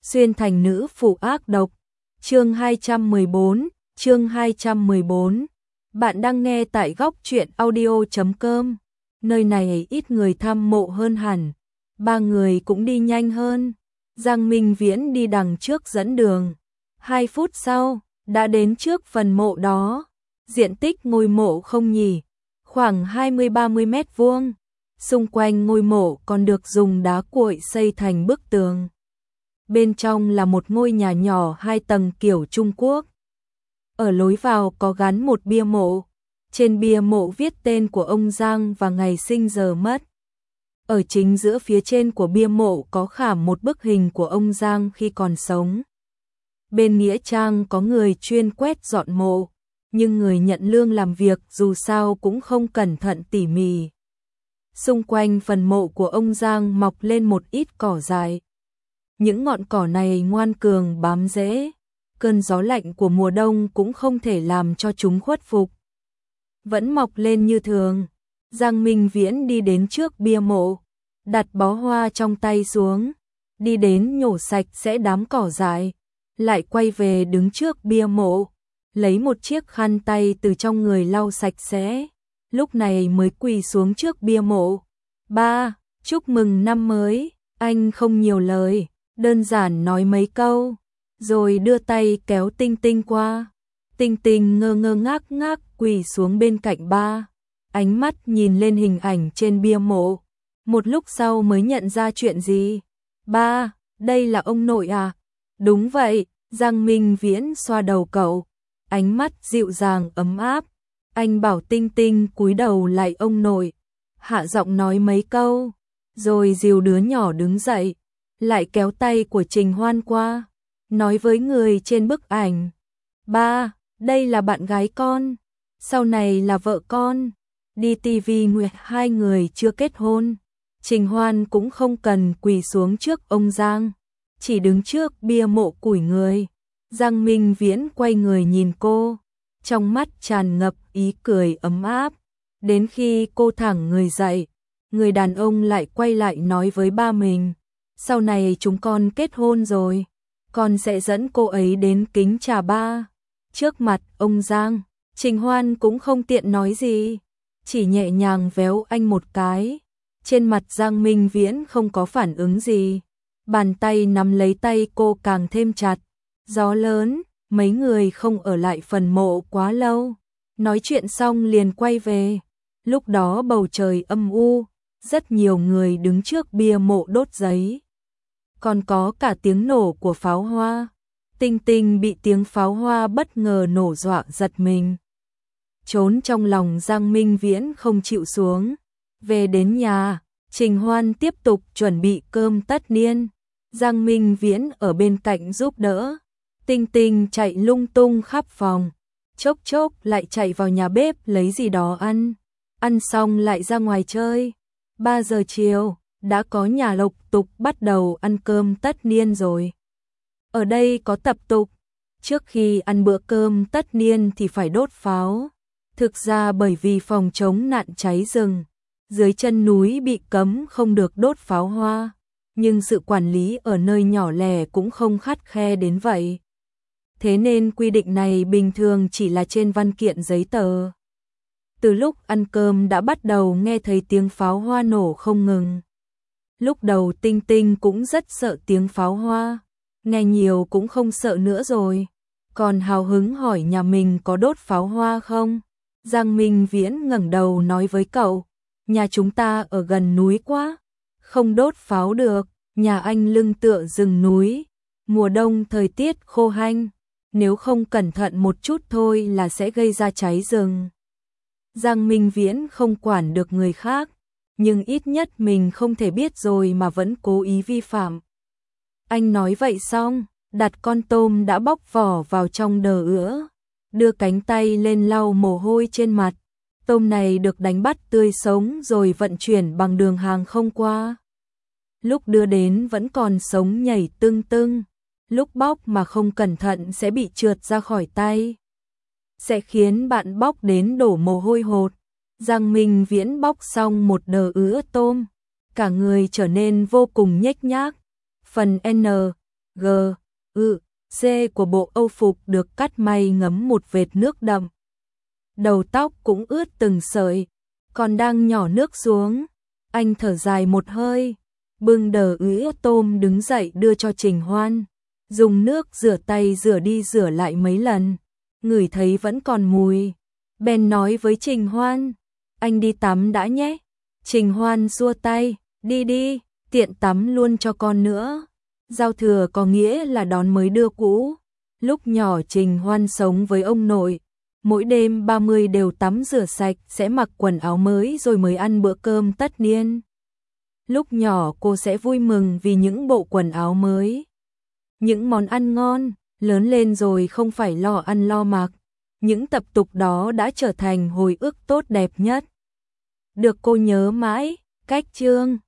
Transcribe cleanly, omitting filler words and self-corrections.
xuyên thành nữ phụ ác độc. Chương 214. Bạn đang nghe tại góc truyện audio.com. Nơi này ít người thăm mộ hơn hẳn. Ba người cũng đi nhanh hơn. Giang Minh Viễn đi đằng trước dẫn đường. 2 phút sau, đã đến trước phần mộ đó. Diện tích ngôi mộ không nhỉ, khoảng 20-30 mét vuông. Xung quanh ngôi mộ còn được dùng đá cuội xây thành bức tường. Bên trong là một ngôi nhà nhỏ 2 tầng kiểu Trung Quốc. Ở lối vào có gắn một bia mộ. Trên bia mộ viết tên của ông Giang và ngày sinh giờ mất. Ở chính giữa phía trên của bia mộ có khảm một bức hình của ông Giang khi còn sống. Bên nghĩa trang có người chuyên quét dọn mộ, nhưng người nhận lương làm việc dù sao cũng không cẩn thận tỉ mỉ. Xung quanh phần mộ của ông Giang mọc lên một ít cỏ dại. Những ngọn cỏ này ngoan cường bám rễ, cơn gió lạnh của mùa đông cũng không thể làm cho chúng khuất phục. Vẫn mọc lên như thường. Giang Minh Viễn đi đến trước bia mộ, đặt bó hoa trong tay xuống, đi đến nhổ sạch sẽ đám cỏ dại, lại quay về đứng trước bia mộ, lấy một chiếc khăn tay từ trong người lau sạch sẽ, lúc này mới quỳ xuống trước bia mộ. Ba, chúc mừng năm mới. Anh không nhiều lời, đơn giản nói mấy câu, rồi đưa tay kéo Tinh Tinh qua. Tinh Tinh ngơ ngơ ngác ngác quỳ xuống bên cạnh ba, ánh mắt nhìn lên hình ảnh trên bia mộ. Một lúc sau mới nhận ra chuyện gì. Ba, đây là ông nội à? Đúng vậy, Giang Minh Viễn xoa đầu cậu, ánh mắt dịu dàng ấm áp. Anh bảo Tinh Tinh cúi đầu lại ông nội, hạ giọng nói mấy câu, rồi dìu đứa nhỏ đứng dậy, lại kéo tay của Trình Hoan qua, nói với người trên bức ảnh. Ba, đây là bạn gái con, sau này là vợ con. Đi tivi Nguyệt 2 người chưa kết hôn. Trình Hoan cũng không cần quỳ xuống trước ông Giang, chỉ đứng trước bia mộ cúi người. Giang Minh Viễn quay người nhìn cô, trong mắt tràn ngập ý cười ấm áp. Đến khi cô thẳng người dậy, người đàn ông lại quay lại nói với ba mình, sau này chúng con kết hôn rồi, con sẽ dẫn cô ấy đến kính trà ba. Trước mặt ông Giang, Trình Hoan cũng không tiện nói gì, chỉ nhẹ nhàng véo anh một cái. Trên mặt Giang Minh Viễn không có phản ứng gì, bàn tay nắm lấy tay cô càng thêm chặt. Gió lớn, mấy người không ở lại phần mộ quá lâu, nói chuyện xong liền quay về. Lúc đó bầu trời âm u, rất nhiều người đứng trước bia mộ đốt giấy. Còn có cả tiếng nổ của pháo hoa. Tinh Tinh bị tiếng pháo hoa bất ngờ nổ dọa giật mình. Trốn trong lòng Giang Minh Viễn không chịu xuống. Về đến nhà, Trình Hoan tiếp tục chuẩn bị cơm tất niên. Giang Minh Viễn ở bên cạnh giúp đỡ. Tinh Tinh chạy lung tung khắp phòng, chốc chốc lại chạy vào nhà bếp lấy gì đó ăn. Ăn xong lại ra ngoài chơi. 3 giờ chiều, đã có nhà lục tục bắt đầu ăn cơm tất niên rồi. Ở đây có tập tục, trước khi ăn bữa cơm tất niên thì phải đốt pháo. Thực ra bởi vì phòng chống nạn cháy rừng, dưới chân núi bị cấm không được đốt pháo hoa, nhưng sự quản lý ở nơi nhỏ lẻ cũng không khắt khe đến vậy. Thế nên quy định này bình thường chỉ là trên văn kiện giấy tờ. Từ lúc ăn cơm đã bắt đầu nghe thấy tiếng pháo hoa nổ không ngừng. Lúc đầu Tinh Tinh cũng rất sợ tiếng pháo hoa, nghe nhiều cũng không sợ nữa rồi, còn hào hứng hỏi nhà mình có đốt pháo hoa không. Giang Minh Viễn ngẩng đầu nói với cậu, nhà chúng ta ở gần núi quá, không đốt pháo được, nhà anh lưng tựa rừng núi, mùa đông thời tiết khô hanh, nếu không cẩn thận một chút thôi là sẽ gây ra cháy rừng. Giang Minh Viễn không quản được người khác, nhưng ít nhất mình không thể biết rồi mà vẫn cố ý vi phạm. Anh nói vậy xong, đặt con tôm đã bóc vỏ vào trong đờ ứa, đưa cánh tay lên lau mồ hôi trên mặt. Tôm này được đánh bắt tươi sống rồi vận chuyển bằng đường hàng không qua. Lúc đưa đến vẫn còn sống nhảy tưng tưng, lúc bóc mà không cẩn thận sẽ bị trượt ra khỏi tay, sẽ khiến bạn bóc đến đổ mồ hôi hột. Giang Minh Viễn bóc xong một đờ ứa tôm, cả người trở nên vô cùng nhếch nhác. Phần N, G, C của bộ Âu phục được cắt may ngấm một vệt nước đậm. Đầu tóc cũng ướt từng sợi, còn đang nhỏ nước xuống. Anh thở dài một hơi, bưng đờ ứ tôm đứng dậy đưa cho Trình Hoan. Dùng nước rửa tay rửa đi rửa lại mấy lần, ngửi thấy vẫn còn mùi. Bèn nói với Trình Hoan, anh đi tắm đã nhé. Trình Hoan xua tay, đi đi, tiện tắm luôn cho con nữa. Giao thừa có nghĩa là đón mới đưa cũ. Lúc nhỏ Trình Hoan sống với ông nội, mỗi đêm 30 đều tắm rửa sạch, sẽ mặc quần áo mới rồi mới ăn bữa cơm tất niên. Lúc nhỏ cô sẽ vui mừng vì những bộ quần áo mới, những món ăn ngon, lớn lên rồi không phải lo ăn lo mặc. Những tập tục đó đã trở thành hồi ức tốt đẹp nhất, được cô nhớ mãi. Cách chương